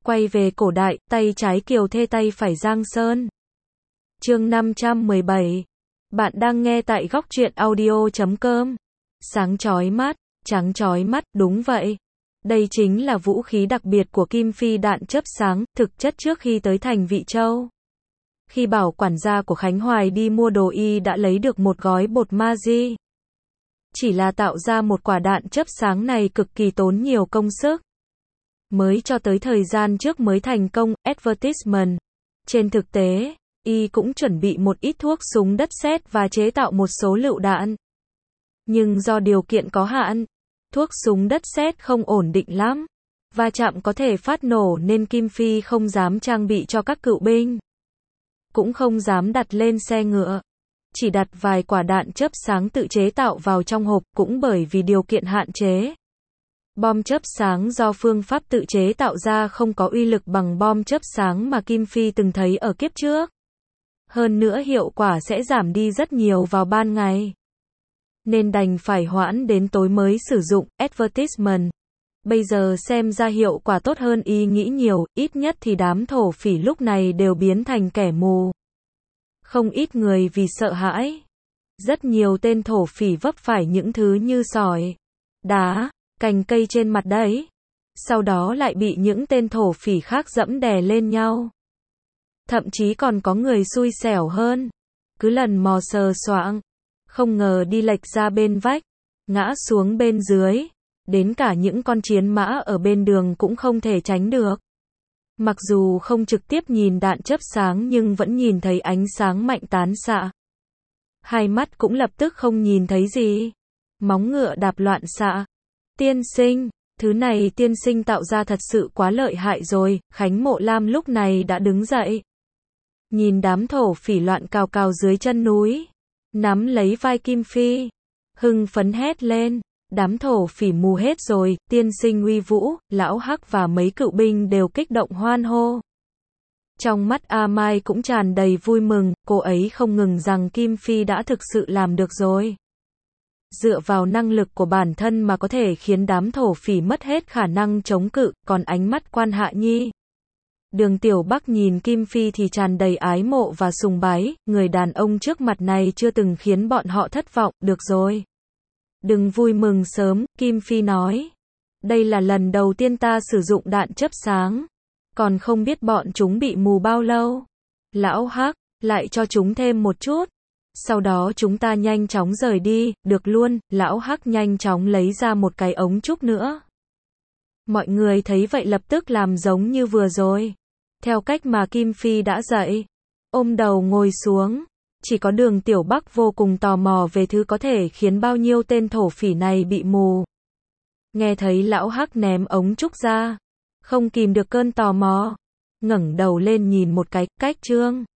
Quay về cổ đại, tay trái Kiều Thê tay phải Giang Sơn. Chương 517. Bạn đang nghe tại góc truyện audio.com. Sáng chói mắt, trắng chói mắt, đúng vậy. Đây chính là vũ khí đặc biệt của Kim Phi đạn chớp sáng, thực chất trước khi tới thành Vị Châu. Khi bảo quản gia của Khánh Hoài đi mua đồ y đã lấy được một gói bột Magi. Chỉ là tạo ra một quả đạn chớp sáng này cực kỳ tốn nhiều công sức. Mới cho tới thời gian trước mới thành công, advertisement. Trên thực tế, y cũng chuẩn bị một ít thuốc súng đất sét và chế tạo một số lựu đạn. Nhưng do điều kiện có hạn, thuốc súng đất sét không ổn định lắm. Va chạm có thể phát nổ nên Kim Phi không dám trang bị cho các cựu binh. Cũng không dám đặt lên xe ngựa. Chỉ đặt vài quả đạn chớp sáng tự chế tạo vào trong hộp, cũng bởi vì điều kiện hạn chế. Bom chớp sáng do phương pháp tự chế tạo ra không có uy lực bằng bom chớp sáng mà Kim Phi từng thấy ở kiếp trước. Hơn nữa hiệu quả sẽ giảm đi rất nhiều vào ban ngày. Nên đành phải hoãn đến tối mới sử dụng, advertisement. Bây giờ xem ra hiệu quả tốt hơn y nghĩ nhiều, ít nhất thì đám thổ phỉ lúc này đều biến thành kẻ mù. Không ít người vì sợ hãi. Rất nhiều tên thổ phỉ vấp phải những thứ như sỏi, đá, cành cây trên mặt đấy. Sau đó lại bị những tên thổ phỉ khác dẫm đè lên nhau. Thậm chí còn có người xui xẻo hơn. Cứ lần mò sờ soạng, không ngờ đi lệch ra bên vách, ngã xuống bên dưới. Đến cả những con chiến mã ở bên đường cũng không thể tránh được. Mặc dù không trực tiếp nhìn đạn chớp sáng nhưng vẫn nhìn thấy ánh sáng mạnh tán xạ. Hai mắt cũng lập tức không nhìn thấy gì. Móng ngựa đạp loạn xạ. Tiên sinh, thứ này tiên sinh tạo ra thật sự quá lợi hại rồi. Khánh Mộ Lam lúc này đã đứng dậy. Nhìn đám thổ phỉ loạn cào cào dưới chân núi. Nắm lấy vai Kim Phi. Hưng phấn hét lên. Đám thổ phỉ mù hết rồi, tiên sinh uy vũ, lão Hắc và mấy cựu binh đều kích động hoan hô. Trong mắt A Mai cũng tràn đầy vui mừng, cô ấy không ngừng rằng Kim Phi đã thực sự làm được rồi. Dựa vào năng lực của bản thân mà có thể khiến đám thổ phỉ mất hết khả năng chống cự, còn ánh mắt Quan Hạ Nhi. Đường Tiểu Bắc nhìn Kim Phi thì tràn đầy ái mộ và sùng bái, người đàn ông trước mặt này chưa từng khiến bọn họ thất vọng, được rồi. Đừng vui mừng sớm, Kim Phi nói. Đây là lần đầu tiên ta sử dụng đạn chớp sáng. Còn không biết bọn chúng bị mù bao lâu. Lão Hắc, lại cho chúng thêm một chút. Sau đó chúng ta nhanh chóng rời đi, được luôn, lão Hắc nhanh chóng lấy ra một cái ống trúc nữa. Mọi người thấy vậy lập tức làm giống như vừa rồi. Theo cách mà Kim Phi đã dạy. Ôm đầu ngồi xuống. Chỉ có Đường Tiểu Bắc vô cùng tò mò về thứ có thể khiến bao nhiêu tên thổ phỉ này bị mù. Nghe thấy lão Hắc ném ống trúc ra. Không kìm được cơn tò mò. Ngẩng đầu lên nhìn một cái, cách trương.